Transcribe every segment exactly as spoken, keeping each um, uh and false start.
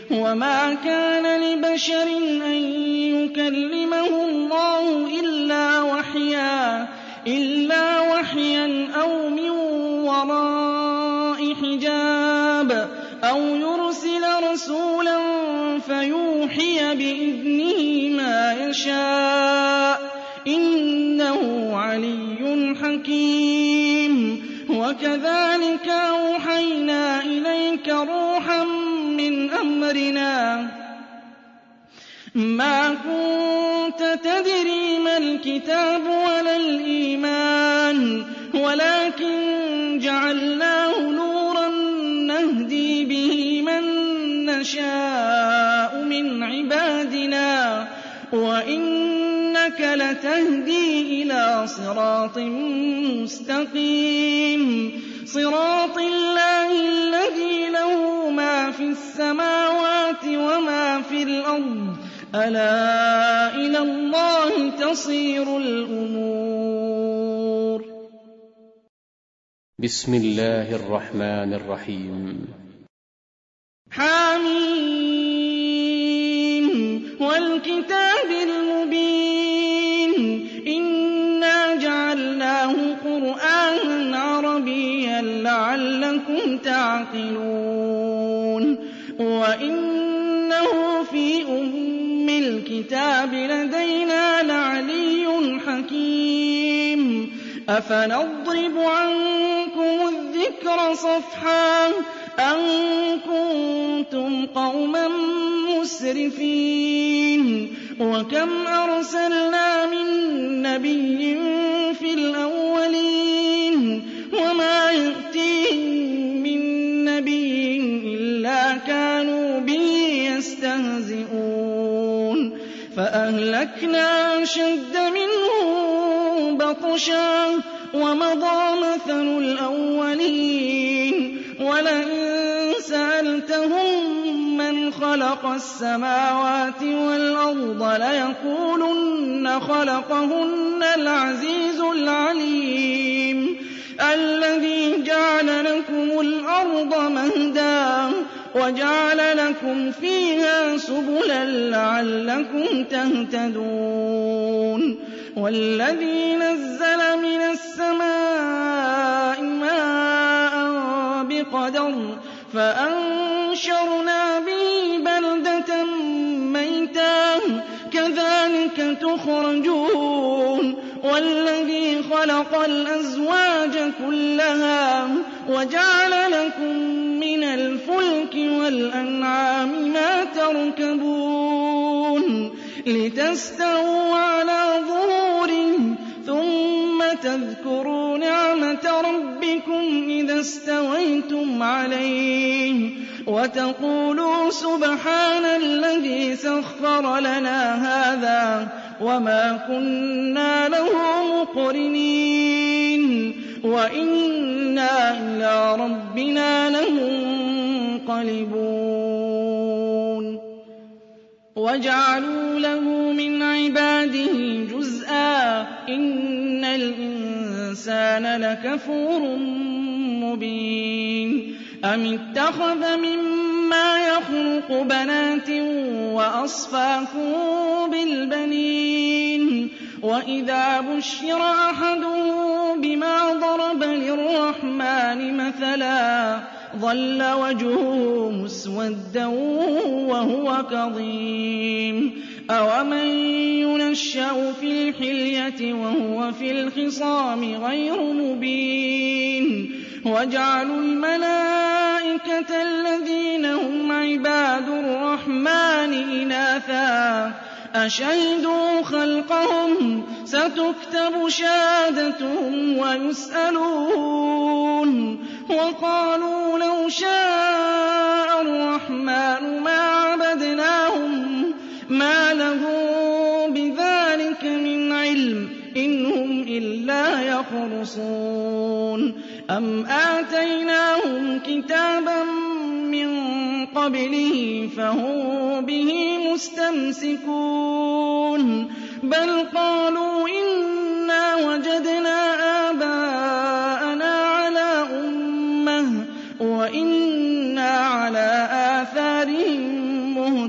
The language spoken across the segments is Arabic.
وَمَا كَانَ لِبَشَرٍ أَن يُكَلِّمَهُ اللَّهُ إِلَّا وَحْيًا إِلَّا وَحْيًا أَوْ مِن وَرَاءِ حِجَابٍ أَوْ يُرْسِلَ رَسُولًا فَيُوحِيَ بِإِذْنِهِ مَا يَشَاءُ ۚ إِنَّهُ عَلِيٌّ حَكِيمٌ. وَكَذَٰلِكَ أَوْحَيْنَا إِلَيْكَ رُوحًا مِّنْ أَمْرِنَا مَا كُنتَ تَدْرِي مَا الْكِتَابُ وَلَا الْإِيمَانُ وَلَٰكِن جَعَلْنَاهُ نُورًا نَّهْدِي بِهِ مَن نَّشَاءُ مِنْ عِبَادِنَا ۚ وَإِنَّكَ لَتَهْدِي إِلَىٰ صِرَاطٍ مُّسْتَقِيمٍ صِرَاطِ اللَّهِ الَّذِي لَهُ مَا فِي السَّمَاوَاتِ وَمَا فِي الْأَرْضِ ۗ أَلَا إِلَى اللَّهِ تَصِيرُ الْأُمُورُ. بسم الله الرحمن الرحيم. حم والكتاب المبين إنا جعلناه قرآنا عربيا لعلكم تعقلون وإنه في أم الكتاب لدينا لعلي حكيم أفنضرب عنكم الذكر صفحا أن كنتم قوما مسرفين وكم أرسلنا من نبي في الأولين وما يأتيهم من نبي إلا كانوا به يستهزئون فأهلكنا أشد منهم بطشا ومضى مثل الأولين ولئن سألتهم من خلق السماوات والأرض ليقولن خلقهن العزيز العليم الذي جعل لكم الأرض مهدا وجعل لكم فيها سبلا لعلكم تهتدون والذي نزل من السماء ماء بقدر فأنشرنا به بلدة ميتا كذلك تخرجون والذي خلق الأزواج كلها وجعل لكم من الفلك والأنعام ما تركبون لتستووا على ظهوره ثم تذكروا نعمة ربكم إذا استويتم عليه وتقولوا سبحان الذي سخر لنا هذا وما كنا له مقرنين وإنا إلى ربنا لمنقلبون وجعلوا له من عباده جزءا إن الإنسان لكفور مبين أم اتخذ مما يخلق بنات وأصفاكم بالبنين وإذا بشر أحدهم بما ضرب للرحمن مثلا ظل وجهه مسودا وهو كظيم أومن ينشأ في الحلية وهو في الخصام غير مبين وجعلوا الملائكة الذين هم عباد الرحمن إناثا أشهدوا خلقهم ستكتب شهادتهم ويسألون وقالوا لو شاء الرحمن ما عبدناهم ما لهم بذلك من علم إن هم إلا يخرصون أم آتيناهم كتابا من قبله فهم به مستمسكون بل قالوا إنا وجدنا آباءنا على أمة وإنا على آثارهم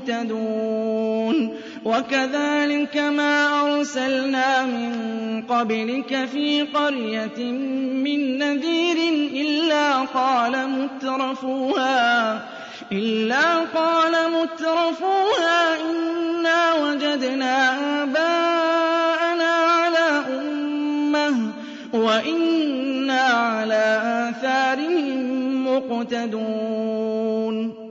مُهْتَدُونَ وَكَذَٰلِكَ مَا أَرْسَلْنَا مِن قَبْلِكَ فِي قَرْيَةٍ مِّن نَّذِيرٍ إِلَّا قَالَ مُتْرَفُوهَا إِلَّا قَالَ مُتْرَفُوهَا إِنَّا وَجَدْنَا آبَاءَنَا عَلَىٰ أُمَّةٍ وَإِنَّا عَلَىٰ آثَارِهِم مُّقْتَدُونَ